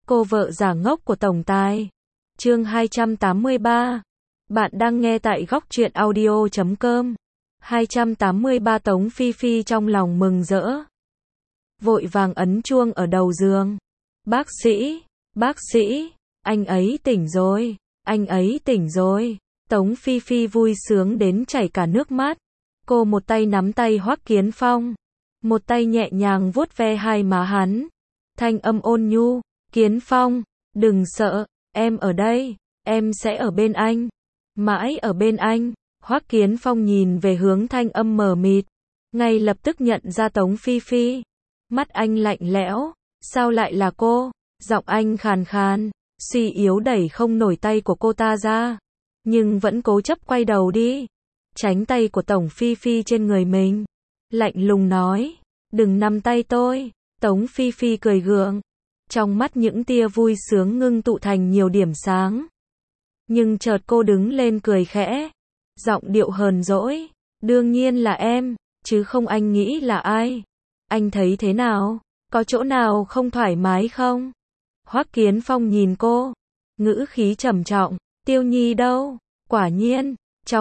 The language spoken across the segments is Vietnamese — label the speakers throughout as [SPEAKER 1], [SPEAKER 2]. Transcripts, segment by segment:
[SPEAKER 1] Cô vợ giả ngốc của tổng tài. Chương 283. Bạn đang nghe tại góc truyện audio.com. 283 Tống Phi Phi trong lòng mừng rỡ. Vội vàng ấn chuông ở đầu giường. Bác sĩ, anh ấy tỉnh rồi, anh ấy tỉnh rồi. Tống Phi Phi vui sướng đến chảy cả nước mắt. Cô một tay nắm tay Hoắc Kiến Phong, một tay nhẹ nhàng vuốt ve hai má hắn. Thanh âm ôn nhu, Kiến Phong, đừng sợ, em ở đây, em sẽ ở bên anh, mãi ở bên anh. Hoắc Kiến Phong nhìn về hướng thanh âm mờ mịt, ngay lập tức nhận ra Tống Phi Phi. Mắt anh lạnh lẽo, sao lại là cô? Giọng anh khàn khàn, suy yếu đẩy không nổi tay của cô ta ra, nhưng vẫn cố chấp quay đầu đi, tránh tay của Tống Phi Phi trên người mình. Lạnh lùng nói, đừng nắm tay tôi. Tống Phi Phi cười gượng, trong mắt những tia vui sướng ngưng tụ thành nhiều điểm sáng. Nhưng chợt cô đứng lên cười khẽ, giọng điệu hờn dỗi, đương nhiên là em, chứ không anh nghĩ là ai. Anh thấy thế nào? Có chỗ nào không thoải mái không? Hoắc Kiến Phong nhìn cô, ngữ khí trầm trọng, Tiêu Nhi đâu? Quả nhiên,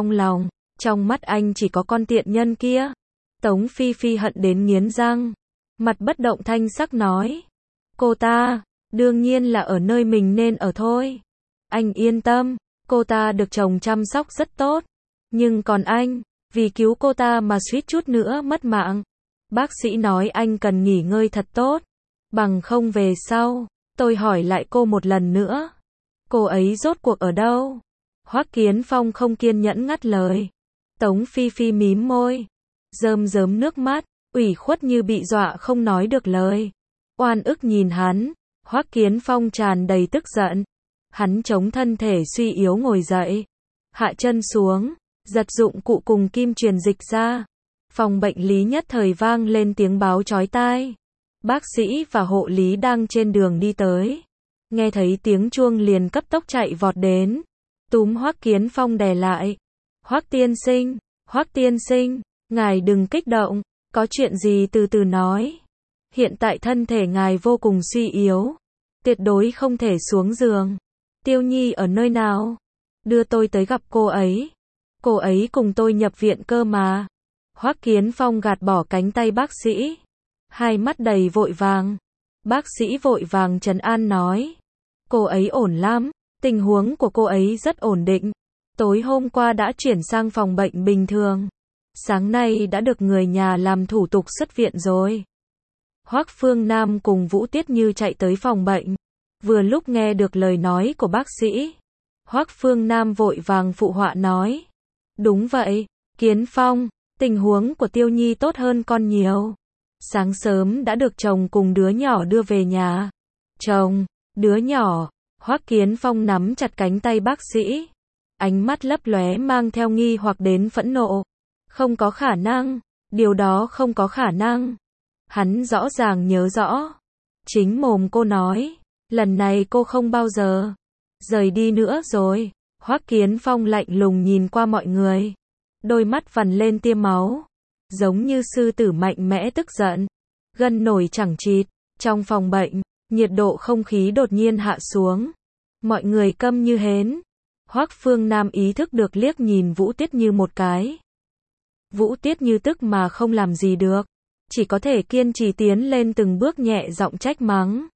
[SPEAKER 1] trong mắt anh chỉ có con tiện nhân kia. Tống Phi Phi hận đến nghiến răng, mặt bất động thanh sắc nói, cô ta, đương nhiên là ở nơi mình nên ở thôi. Anh yên tâm, cô ta được chồng chăm sóc rất tốt. Nhưng còn anh, vì cứu cô ta mà suýt chút nữa mất mạng. Bác sĩ nói anh cần nghỉ ngơi thật tốt, bằng không về sau. Tôi hỏi lại cô một lần nữa, cô ấy rốt cuộc ở đâu? Hoắc Kiến Phong không kiên nhẫn ngắt lời. Tống Phi Phi mím môi, rơm rớm nước mắt, ủy khuất như bị dọa không nói được lời. Oan ức nhìn hắn, Hoắc Kiến Phong tràn đầy tức giận. Hắn chống thân thể suy yếu ngồi dậy, hạ chân xuống, giật dụng cụ cùng kim truyền dịch ra. Phòng bệnh lý nhất thời vang lên tiếng báo chói tai. Bác sĩ và hộ lý đang trên đường đi tới, nghe thấy tiếng chuông liền cấp tốc chạy vọt đến, túm Hoắc Kiến Phong đè lại. Hoắc tiên sinh, ngài đừng kích động, có chuyện gì từ từ nói. Hiện tại thân thể ngài vô cùng suy yếu, tuyệt đối không thể xuống giường. Tiêu Nhi ở nơi nào? Đưa tôi tới gặp cô ấy. Cô ấy cùng tôi nhập viện cơ mà. Hoắc Kiến Phong gạt bỏ cánh tay bác sĩ, hai mắt đầy vội vàng. Bác sĩ vội vàng trấn an nói, cô ấy ổn lắm, tình huống của cô ấy rất ổn định. Tối hôm qua đã chuyển sang phòng bệnh bình thường, sáng nay đã được người nhà làm thủ tục xuất viện rồi. Hoắc Phương Nam cùng Vũ Tiết Như chạy tới phòng bệnh, vừa lúc nghe được lời nói của bác sĩ. Hoắc Phương Nam vội vàng phụ họa nói, đúng vậy, Kiến Phong, tình huống của Tiêu Nhi tốt hơn con nhiều. Sáng sớm đã được chồng cùng đứa nhỏ đưa về nhà. Chồng, đứa nhỏ. Hoắc Kiến Phong nắm chặt cánh tay bác sĩ, ánh mắt lấp lóe mang theo nghi hoặc đến phẫn nộ. Không có khả năng, điều đó không có khả năng. Hắn rõ ràng nhớ rõ, chính mồm cô nói, lần này cô không bao giờ rời đi nữa rồi. Hoắc Kiến Phong lạnh lùng nhìn qua mọi người, đôi mắt vằn lên tia máu, giống như sư tử mạnh mẽ tức giận, gân nổi chẳng chịt. Trong phòng bệnh, nhiệt độ không khí đột nhiên hạ xuống, mọi người câm như hến. Hoắc Phương Nam ý thức được liếc nhìn Vũ Tiết Như một cái. Vũ Tiết Như tức mà không làm gì được, chỉ có thể kiên trì tiến lên từng bước nhẹ giọng trách mắng.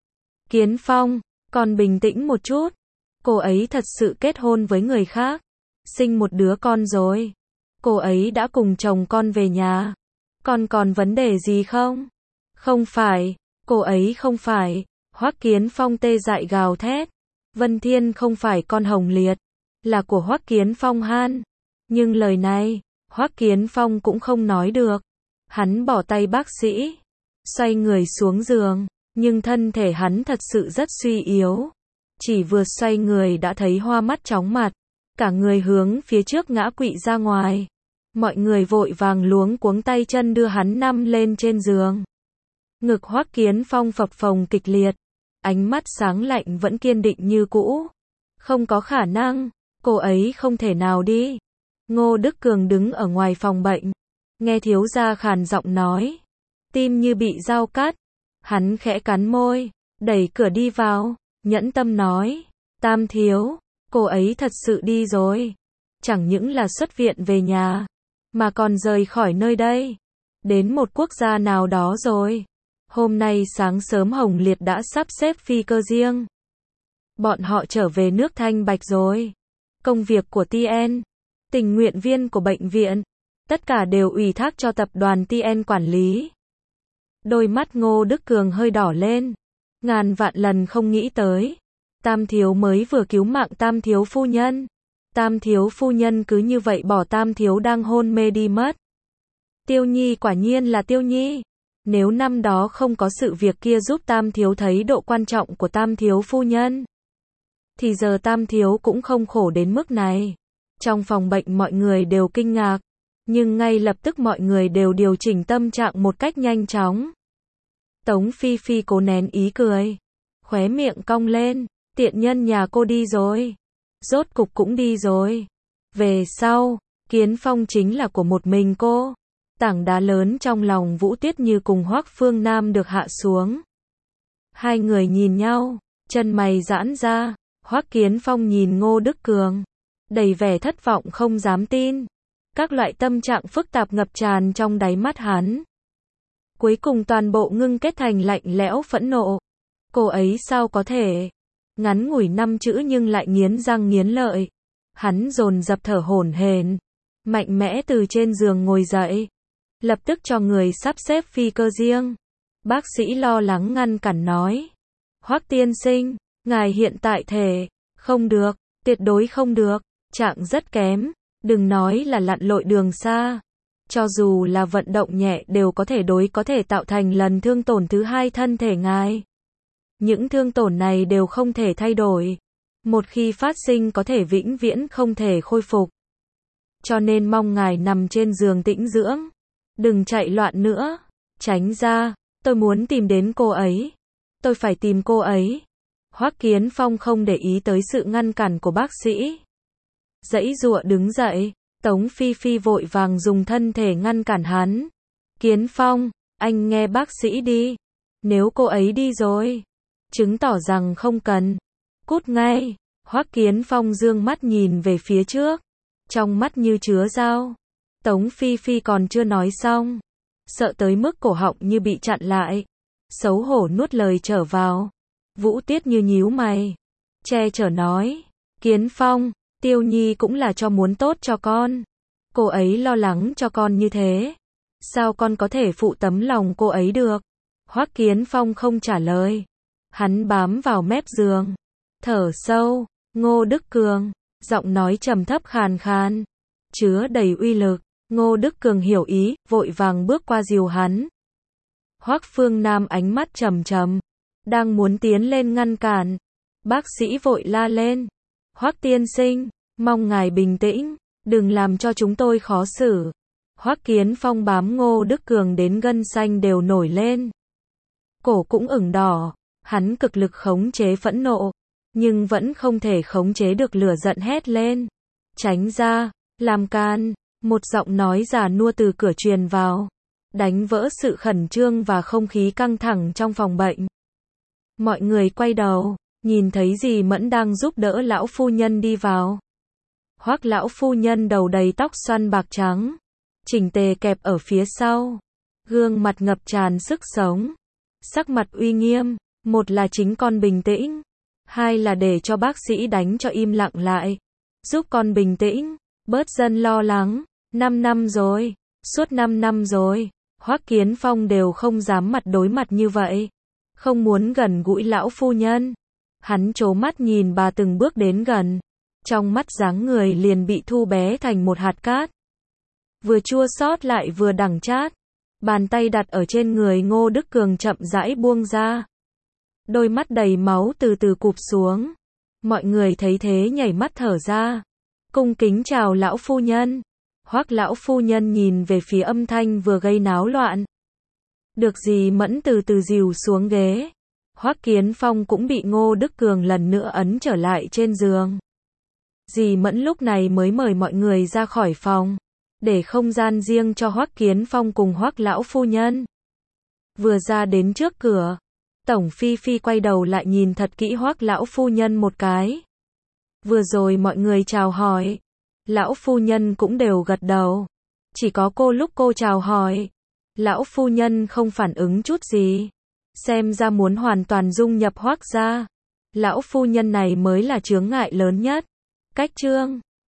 [SPEAKER 1] Kiến Phong, con bình tĩnh một chút. Cô ấy thật sự kết hôn với người khác, sinh một đứa con rồi. Cô ấy đã cùng chồng con về nhà. Con còn vấn đề gì không? Không phải, cô ấy không phải. Hoắc Kiến Phong tê dại gào thét. Vân Thiên không phải con Hồng Liệt, là của Hoắc Kiến Phong han. Nhưng lời này, Hoắc Kiến Phong cũng không nói được. Hắn bỏ tay bác sĩ, xoay người xuống giường, nhưng thân thể hắn thật sự rất suy yếu. Chỉ vừa xoay người đã thấy hoa mắt chóng mặt, cả người hướng phía trước ngã quỵ ra ngoài. Mọi người vội vàng luống cuống tay chân đưa hắn nằm lên trên giường. Ngực Hoắc Kiến Phong phập phồng kịch liệt, ánh mắt sáng lạnh vẫn kiên định như cũ. Không có khả năng, cô ấy không thể nào đi. Ngô Đức Cường đứng ở ngoài phòng bệnh, nghe thiếu gia khàn giọng nói, tim như bị dao cắt. Hắn khẽ cắn môi, đẩy cửa đi vào, nhẫn tâm nói, Tam thiếu, cô ấy thật sự đi rồi. Chẳng những là xuất viện về nhà, mà còn rời khỏi nơi đây, đến một quốc gia nào đó rồi. Hôm nay sáng sớm Hồng Liệt đã sắp xếp phi cơ riêng. Bọn họ trở về nước Thanh Bạch rồi. Công việc của TN, tình nguyện viên của bệnh viện, tất cả đều ủy thác cho tập đoàn TN quản lý. Đôi mắt Ngô Đức Cường hơi đỏ lên. Ngàn vạn lần không nghĩ tới. Tam thiếu mới vừa cứu mạng Tam thiếu phu nhân. Tam thiếu phu nhân cứ như vậy bỏ Tam thiếu đang hôn mê đi mất. Tiêu Nhi quả nhiên là Tiêu Nhi. Nếu năm đó không có sự việc kia giúp Tam thiếu thấy độ quan trọng của Tam thiếu phu nhân, thì giờ Tam thiếu cũng không khổ đến mức này. Trong phòng bệnh mọi người đều kinh ngạc, nhưng ngay lập tức mọi người đều điều chỉnh tâm trạng một cách nhanh chóng. Tống Phi Phi cố nén ý cười, khóe miệng cong lên, tiện nhân nhà cô đi rồi. Rốt cục cũng đi rồi. Về sau, Kiến Phong chính là của một mình cô. Tảng đá lớn trong lòng Vũ Tiết Như cùng Hoắc Phương Nam được hạ xuống. Hai người nhìn nhau, chân mày giãn ra. Hoắc Kiến Phong nhìn Ngô Đức Cường, đầy vẻ thất vọng không dám tin. Các loại tâm trạng phức tạp ngập tràn trong đáy mắt hắn. Cuối cùng toàn bộ ngưng kết thành lạnh lẽo phẫn nộ. Cô ấy sao có thể? Ngắn ngủi 5 chữ nhưng lại nghiến răng nghiến lợi. Hắn dồn dập thở hổn hển, mạnh mẽ từ trên giường ngồi dậy, lập tức cho người sắp xếp phi cơ riêng. Bác sĩ lo lắng ngăn cản nói, Hoắc tiên sinh, ngài hiện tại thể không được, tuyệt đối không được, trạng rất kém, đừng nói là lặn lội đường xa, cho dù là vận động nhẹ đều có thể tạo thành lần thương tổn thứ hai thân thể ngài. Những thương tổn này đều không thể thay đổi. Một khi phát sinh có thể vĩnh viễn không thể khôi phục. Cho nên mong ngài nằm trên giường tĩnh dưỡng. Đừng chạy loạn nữa. Tránh ra, tôi muốn tìm đến cô ấy. Tôi phải tìm cô ấy. Hoắc Kiến Phong không để ý tới sự ngăn cản của bác sĩ. Giãy giụa đứng dậy, Tống Phi Phi vội vàng dùng thân thể ngăn cản hắn. Kiến Phong, anh nghe bác sĩ đi. Nếu cô ấy đi rồi, chứng tỏ rằng không cần. Cút ngay. Hoắc Kiến Phong dương mắt nhìn về phía trước, trong mắt như chứa dao. Tống Phi Phi còn chưa nói xong, sợ tới mức cổ họng như bị chặn lại, xấu hổ nuốt lời trở vào. Vũ Tiết Như nhíu mày, che chở nói, Kiến Phong, Tiêu Nhi cũng là cho muốn tốt cho con. Cô ấy lo lắng cho con như thế, sao con có thể phụ tấm lòng cô ấy được? Hoắc Kiến Phong không trả lời, hắn bám vào mép giường, thở sâu. Ngô Đức Cường, giọng nói trầm thấp khàn khàn, chứa đầy uy lực. Ngô Đức Cường hiểu ý, vội vàng bước qua dìu hắn. Hoắc Phương Nam ánh mắt trầm trầm, đang muốn tiến lên ngăn cản. Bác sĩ vội la lên, Hoắc tiên sinh, mong ngài bình tĩnh, đừng làm cho chúng tôi khó xử. Hoắc Kiến Phong bám Ngô Đức Cường đến gân xanh đều nổi lên, cổ cũng ửng đỏ. Hắn cực lực khống chế phẫn nộ, nhưng vẫn không thể khống chế được lửa giận hét lên. Tránh ra, làm can. Một giọng nói già nua từ cửa truyền vào, đánh vỡ sự khẩn trương và không khí căng thẳng trong phòng bệnh. Mọi người quay đầu, nhìn thấy dì Mẫn đang giúp đỡ lão phu nhân đi vào. Hoắc lão phu nhân đầu đầy tóc xoăn bạc trắng, chỉnh tề kẹp ở phía sau, gương mặt ngập tràn sức sống, sắc mặt uy nghiêm. Một là chính con bình tĩnh, hai là để cho bác sĩ đánh cho im lặng lại, giúp con bình tĩnh, bớt dân lo lắng. 5 năm rồi, suốt 5 năm rồi, Hoắc Kiến Phong đều không dám mặt đối mặt như vậy, không muốn gần gũi lão phu nhân. Hắn trố mắt nhìn bà từng bước đến gần, trong mắt dáng người liền bị thu bé thành một hạt cát, vừa chua xót lại vừa đắng chát. Bàn tay đặt ở trên người Ngô Đức Cường chậm rãi buông ra, đôi mắt đầy máu từ từ cụp xuống. Mọi người thấy thế nhảy mắt thở ra, cung kính chào lão phu nhân. Hoắc lão phu nhân nhìn về phía âm thanh vừa gây náo loạn. Được dì Mẫn từ từ dìu xuống ghế. Hoắc Kiến Phong cũng bị Ngô Đức Cường lần nữa ấn trở lại trên giường. Dì Mẫn lúc này mới mời mọi người ra khỏi phòng, để không gian riêng cho Hoắc Kiến Phong cùng Hoắc lão phu nhân. Vừa ra đến trước cửa, Tổng Phi Phi quay đầu lại nhìn thật kỹ Hoắc lão phu nhân một cái. Vừa rồi mọi người chào hỏi, lão phu nhân cũng đều gật đầu. Chỉ có cô lúc cô chào hỏi, lão phu nhân không phản ứng chút gì. Xem ra muốn hoàn toàn dung nhập Hoắc gia. Lão phu nhân này mới là chướng ngại lớn nhất. Cách chương